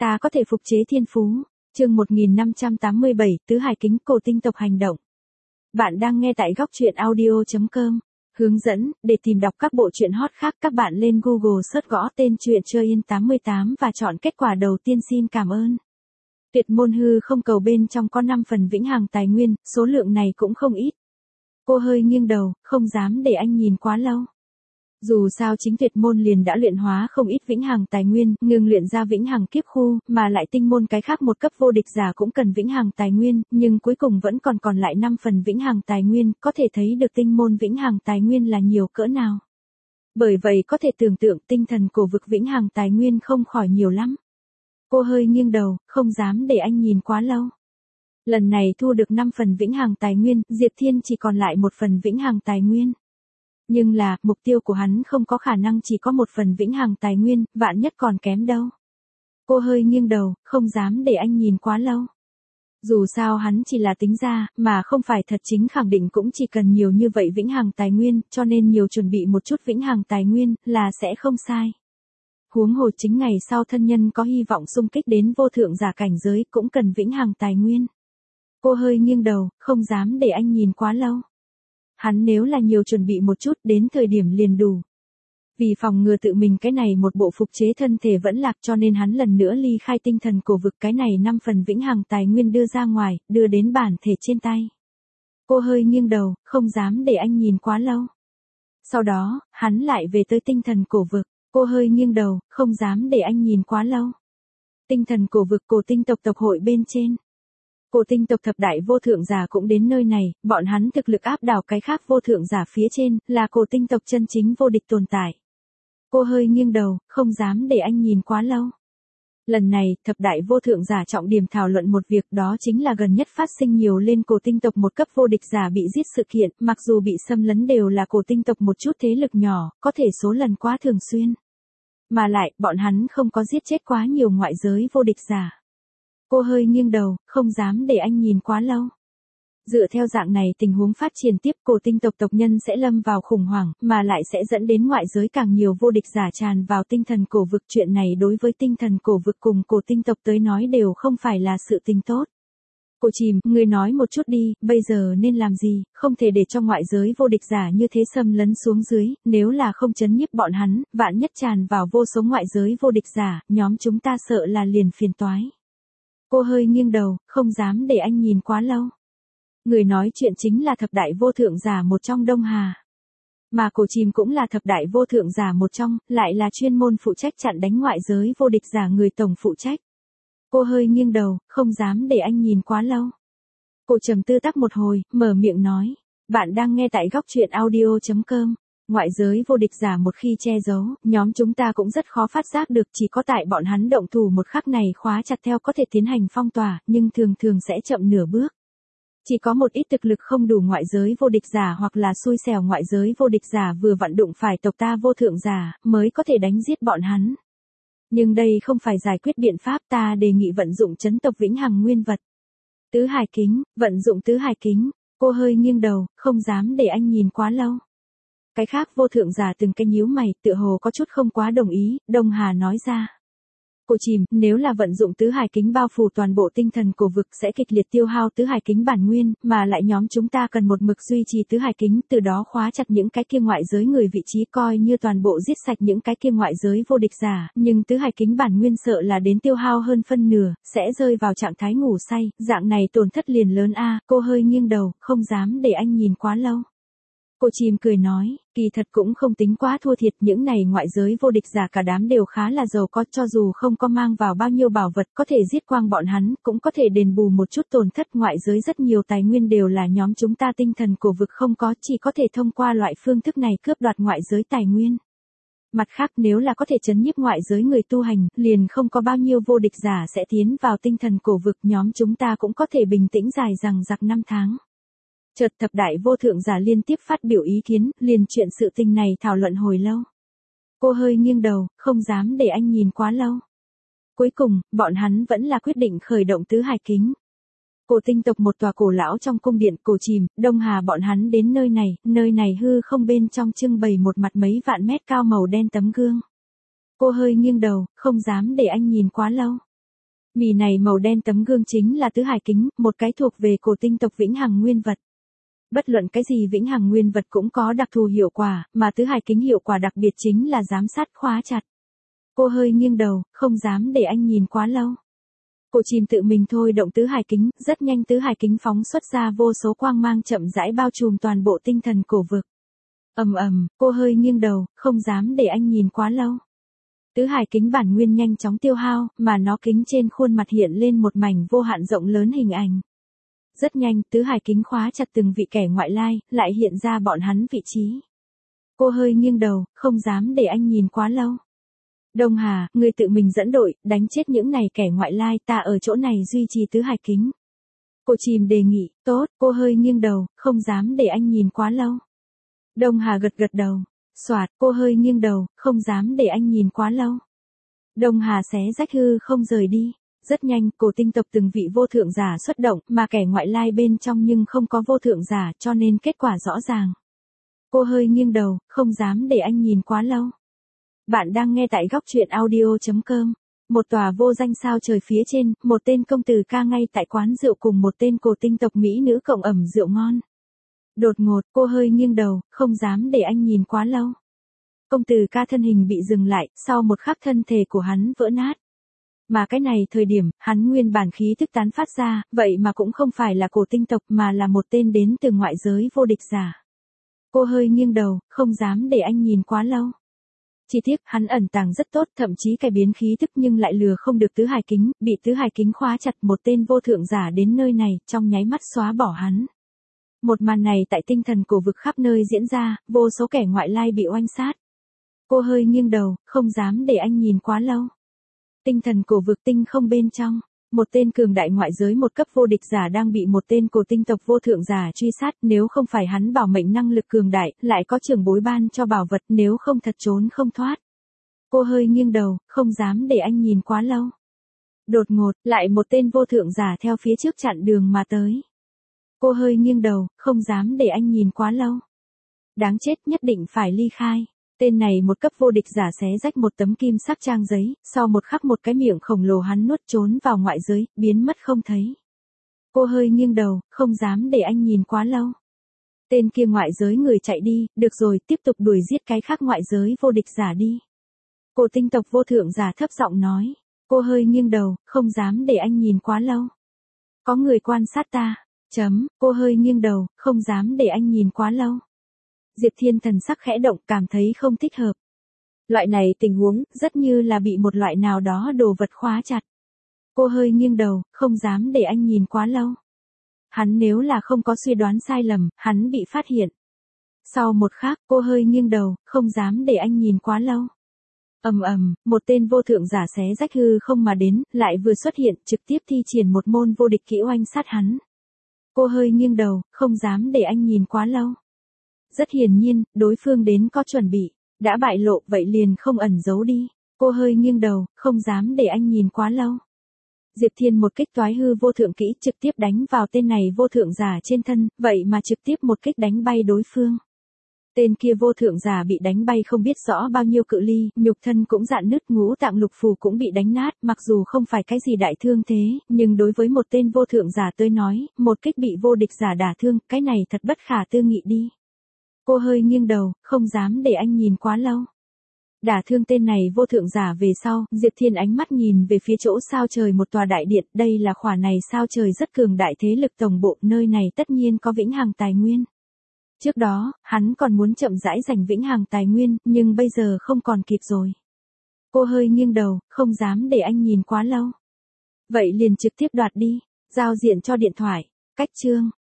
Ta có thể phục chế thiên phú. Chương 1587, Tứ Hải Kính Cổ Tinh Tộc Hành Động. Bạn đang nghe tại góc truyện audio.com. Hướng dẫn, để tìm đọc các bộ truyện hot khác các bạn lên Google search gõ tên truyện Chơi Yên 88 và chọn kết quả đầu tiên. Xin cảm ơn. Tuyệt môn hư không cầu bên trong có 5 phần vĩnh hằng tài nguyên, số lượng này cũng không ít. Cô hơi nghiêng đầu, không dám để anh nhìn quá lâu. Dù sao chính tuyệt môn liền đã luyện hóa không ít vĩnh hằng tài nguyên, ngừng luyện ra vĩnh hằng kiếp khu, mà lại tinh môn cái khác một cấp vô địch giả cũng cần vĩnh hằng tài nguyên, nhưng cuối cùng vẫn còn lại 5 phần vĩnh hằng tài nguyên, có thể thấy được tinh môn vĩnh hằng tài nguyên là nhiều cỡ nào. Bởi vậy có thể tưởng tượng tinh thần cổ vực vĩnh hằng tài nguyên không khỏi nhiều lắm. Cô hơi nghiêng đầu, không dám để anh nhìn quá lâu. Lần này thu được 5 phần vĩnh hằng tài nguyên, Diệp Thiên chỉ còn lại 1 phần vĩnh hằng tài nguyên. Nhưng là, mục tiêu của hắn không có khả năng chỉ có 1 phần vĩnh hằng tài nguyên, vạn nhất còn kém đâu. Cô hơi nghiêng đầu, không dám để anh nhìn quá lâu. Dù sao hắn chỉ là tính ra, mà không phải thật chính khẳng định cũng chỉ cần nhiều như vậy vĩnh hằng tài nguyên, cho nên nhiều chuẩn bị một chút vĩnh hằng tài nguyên, là sẽ không sai. Huống hồ chính ngày sau thân nhân có hy vọng xung kích đến vô thượng giả cảnh giới cũng cần vĩnh hằng tài nguyên. Cô hơi nghiêng đầu, không dám để anh nhìn quá lâu. Hắn nếu là nhiều chuẩn bị một chút đến thời điểm liền đủ. Vì phòng ngừa tự mình cái này một bộ phục chế thân thể vẫn lạc cho nên hắn lần nữa ly khai tinh thần cổ vực cái này 5 phần vĩnh hằng tài nguyên đưa ra ngoài, đưa đến bản thể trên tay. Cô hơi nghiêng đầu, không dám để anh nhìn quá lâu. Sau đó, hắn lại về tới tinh thần cổ vực, cô hơi nghiêng đầu, không dám để anh nhìn quá lâu. Tinh thần cổ vực cổ tinh tộc tộc hội bên trên. Cổ tinh tộc thập đại vô thượng giả cũng đến nơi này, bọn hắn thực lực áp đảo cái khác vô thượng giả phía trên, là cổ tinh tộc chân chính vô địch tồn tại. Cô hơi nghiêng đầu, không dám để anh nhìn quá lâu. Lần này, thập đại vô thượng giả trọng điểm thảo luận một việc, đó chính là gần nhất phát sinh nhiều lên cổ tinh tộc một cấp vô địch giả bị giết sự kiện, mặc dù bị xâm lấn đều là cổ tinh tộc một chút thế lực nhỏ, có thể số lần quá thường xuyên. Mà lại, bọn hắn không có giết chết quá nhiều ngoại giới vô địch giả. Cô hơi nghiêng đầu, không dám để anh nhìn quá lâu. Dựa theo dạng này tình huống phát triển tiếp cổ tinh tộc tộc nhân sẽ lâm vào khủng hoảng, mà lại sẽ dẫn đến ngoại giới càng nhiều vô địch giả tràn vào tinh thần cổ vực. Chuyện này đối với tinh thần cổ vực cùng cổ tinh tộc tới nói đều không phải là sự tình tốt. Cô Chìm, người nói một chút đi, bây giờ nên làm gì, không thể để cho ngoại giới vô địch giả như thế xâm lấn xuống dưới, nếu là không chấn nhiếp bọn hắn, vạn nhất tràn vào vô số ngoại giới vô địch giả, nhóm chúng ta sợ là liền phiền toái. Cô hơi nghiêng đầu, không dám để anh nhìn quá lâu. Người nói chuyện chính là thập đại vô thượng giả một trong Đông Hà. Mà Cổ Chìm cũng là thập đại vô thượng giả một trong, lại là chuyên môn phụ trách chặn đánh ngoại giới vô địch giả người tổng phụ trách. Cô hơi nghiêng đầu, không dám để anh nhìn quá lâu. Cô trầm tư tắc một hồi, mở miệng nói. Bạn đang nghe tại góc truyện audio.com. Ngoại giới vô địch giả một khi che giấu, nhóm chúng ta cũng rất khó phát giác được, chỉ có tại bọn hắn động thủ một khắc này khóa chặt theo có thể tiến hành phong tỏa, nhưng thường sẽ chậm nửa bước. Chỉ có một ít thực lực không đủ ngoại giới vô địch giả hoặc là xui xẻo ngoại giới vô địch giả vừa vặn đụng phải tộc ta vô thượng giả, mới có thể đánh giết bọn hắn. Nhưng đây không phải giải quyết biện pháp, ta đề nghị vận dụng chấn tộc vĩnh hằng nguyên vật. Tứ Hải Kính, vận dụng Tứ Hải Kính. Cô hơi nghiêng đầu, không dám để anh nhìn quá lâu. Cái khác vô thượng giả từng cái nhíu mày, tựa hồ có chút không quá đồng ý, Đông Hà nói ra. Cô Chìm, nếu là vận dụng Tứ Hải Kính bao phủ toàn bộ tinh thần cổ vực sẽ kịch liệt tiêu hao Tứ Hải Kính bản nguyên, mà lại nhóm chúng ta cần một mực duy trì Tứ Hải Kính, từ đó khóa chặt những cái kia ngoại giới người vị trí, coi như toàn bộ giết sạch những cái kia ngoại giới vô địch giả, nhưng Tứ Hải Kính bản nguyên sợ là đến tiêu hao hơn phân nửa, sẽ rơi vào trạng thái ngủ say, dạng này tổn thất liền lớn a. Cô hơi nghiêng đầu, không dám để anh nhìn quá lâu. Cô Chìm cười nói, kỳ thật cũng không tính quá thua thiệt, những này ngoại giới vô địch giả cả đám đều khá là giàu có, cho dù không có mang vào bao nhiêu bảo vật có thể giết quang bọn hắn, cũng có thể đền bù một chút tổn thất. Ngoại giới rất nhiều tài nguyên đều là nhóm chúng ta tinh thần cổ vực không có, chỉ có thể thông qua loại phương thức này cướp đoạt ngoại giới tài nguyên. Mặt khác nếu là có thể chấn nhiếp ngoại giới người tu hành, liền không có bao nhiêu vô địch giả sẽ tiến vào tinh thần cổ vực, nhóm chúng ta cũng có thể bình tĩnh dài dằng dặc 5 tháng. Chợt thập đại vô thượng giả liên tiếp phát biểu ý kiến, liền chuyện sự tình này thảo luận hồi lâu. Cô hơi nghiêng đầu, không dám để anh nhìn quá lâu. Cuối cùng, bọn hắn vẫn là quyết định khởi động Tứ Hải Kính. Cổ tinh tộc một tòa cổ lão trong cung điện. Cổ Chìm, Đông Hà bọn hắn đến nơi này hư không bên trong trưng bày một mặt mấy vạn mét cao màu đen tấm gương. Cô hơi nghiêng đầu, không dám để anh nhìn quá lâu. Mì này màu đen tấm gương chính là tứ hải kính, một cái thuộc về cổ tinh tộc vĩnh hằng nguyên vật. Bất luận cái gì vĩnh hằng nguyên vật cũng có đặc thù hiệu quả, mà tứ hải kính hiệu quả đặc biệt chính là giám sát khóa chặt. Cô hơi nghiêng đầu, không dám để anh nhìn quá lâu. Cô chìm tự mình thôi động tứ hải kính, rất nhanh tứ hải kính phóng xuất ra vô số quang mang chậm rãi bao trùm toàn bộ tinh thần cổ vực. Ầm ầm, cô hơi nghiêng đầu, không dám để anh nhìn quá lâu. Tứ hải kính bản nguyên nhanh chóng tiêu hao, mà nó kính trên khuôn mặt hiện lên một mảnh vô hạn rộng lớn hình ảnh. Rất nhanh, tứ hải kính khóa chặt từng vị kẻ ngoại lai, lại hiện ra bọn hắn vị trí. Cô hơi nghiêng đầu, không dám để anh nhìn quá lâu. Đông Hà, ngươi tự mình dẫn đội, đánh chết những này kẻ ngoại lai, ta ở chỗ này duy trì tứ hải kính. Cô chìm đề nghị, tốt, cô hơi nghiêng đầu, không dám để anh nhìn quá lâu. Đông Hà gật gật đầu. Soạt, cô hơi nghiêng đầu, không dám để anh nhìn quá lâu. Đông Hà xé rách hư không rời đi. Rất nhanh, cổ tinh tộc từng vị vô thượng giả xuất động, mà kẻ ngoại lai bên trong nhưng không có vô thượng giả, cho nên kết quả rõ ràng. Cô hơi nghiêng đầu, không dám để anh nhìn quá lâu. Bạn đang nghe tại góc truyện audio.com. Một tòa vô danh sao trời phía trên, một tên công tử ca ngay tại quán rượu cùng một tên cổ tinh tộc mỹ nữ cộng ẩm rượu ngon. Đột ngột, cô hơi nghiêng đầu, không dám để anh nhìn quá lâu. Công tử ca thân hình bị dừng lại, sau một khắc thân thể của hắn vỡ nát. Mà cái này thời điểm, hắn nguyên bản khí thức tán phát ra, vậy mà cũng không phải là cổ tinh tộc mà là một tên đến từ ngoại giới vô địch giả. Cô hơi nghiêng đầu, không dám để anh nhìn quá lâu. Chi tiết, hắn ẩn tàng rất tốt, thậm chí cải biến khí thức nhưng lại lừa không được tứ hải kính, bị tứ hải kính khóa chặt, một tên vô thượng giả đến nơi này, trong nháy mắt xóa bỏ hắn. Một màn này tại tinh thần cổ vực khắp nơi diễn ra, vô số kẻ ngoại lai bị oanh sát. Cô hơi nghiêng đầu, không dám để anh nhìn quá lâu. Tinh thần cổ vực tinh không bên trong, một tên cường đại ngoại giới một cấp vô địch giả đang bị một tên cổ tinh tộc vô thượng giả truy sát, nếu không phải hắn bảo mệnh năng lực cường đại, lại có trưởng bối ban cho bảo vật, nếu không thật trốn không thoát. Cô hơi nghiêng đầu, không dám để anh nhìn quá lâu. Đột ngột, lại một tên vô thượng giả theo phía trước chặn đường mà tới. Cô hơi nghiêng đầu, không dám để anh nhìn quá lâu. Đáng chết, nhất định phải ly khai. Tên này một cấp vô địch giả xé rách một tấm kim sắc trang giấy, sau một khắc một cái miệng khổng lồ hắn nuốt trốn vào ngoại giới, biến mất không thấy. Cô hơi nghiêng đầu, không dám để anh nhìn quá lâu. Tên kia ngoại giới người chạy đi, được rồi, tiếp tục đuổi giết cái khác ngoại giới vô địch giả đi. Cổ tinh tộc vô thượng giả thấp giọng nói. Cô hơi nghiêng đầu, không dám để anh nhìn quá lâu. Có người quan sát ta. Cô hơi nghiêng đầu, không dám để anh nhìn quá lâu. Diệp Thiên thần sắc khẽ động, cảm thấy không thích hợp. Loại này tình huống, rất như là bị một loại nào đó đồ vật khóa chặt. Cô hơi nghiêng đầu, không dám để anh nhìn quá lâu. Hắn nếu là không có suy đoán sai lầm, hắn bị phát hiện. Sau một khắc, cô hơi nghiêng đầu, không dám để anh nhìn quá lâu. Ầm, một tên vô thượng giả xé rách hư không mà đến, lại vừa xuất hiện, trực tiếp thi triển một môn vô địch kỹ oanh sát hắn. Cô hơi nghiêng đầu, không dám để anh nhìn quá lâu. Rất hiển nhiên, đối phương đến có chuẩn bị, đã bại lộ, vậy liền không ẩn giấu đi. Cô hơi nghiêng đầu, không dám để anh nhìn quá lâu. Diệp Thiên một kích toái hư vô thượng kỹ trực tiếp đánh vào tên này vô thượng giả trên thân, vậy mà trực tiếp một kích đánh bay đối phương. Tên kia vô thượng giả bị đánh bay không biết rõ bao nhiêu cự ly, nhục thân cũng rạn nứt, ngũ tạng lục phủ cũng bị đánh nát, mặc dù không phải cái gì đại thương thế, nhưng đối với một tên vô thượng giả tới nói, một kích bị vô địch giả đả thương, cái này thật bất khả tư nghị đi. Cô hơi nghiêng đầu, không dám để anh nhìn quá lâu. Đả thương tên này vô thượng giả về sau, Diệp Thiên ánh mắt nhìn về phía chỗ sao trời một tòa đại điện, đây là khỏa này sao trời rất cường đại thế lực tổng bộ, nơi này tất nhiên có vĩnh hằng tài nguyên. Trước đó, hắn còn muốn chậm rãi giành vĩnh hằng tài nguyên, nhưng bây giờ không còn kịp rồi. Cô hơi nghiêng đầu, không dám để anh nhìn quá lâu. Vậy liền trực tiếp đoạt đi, giao diện cho điện thoại, cách chương.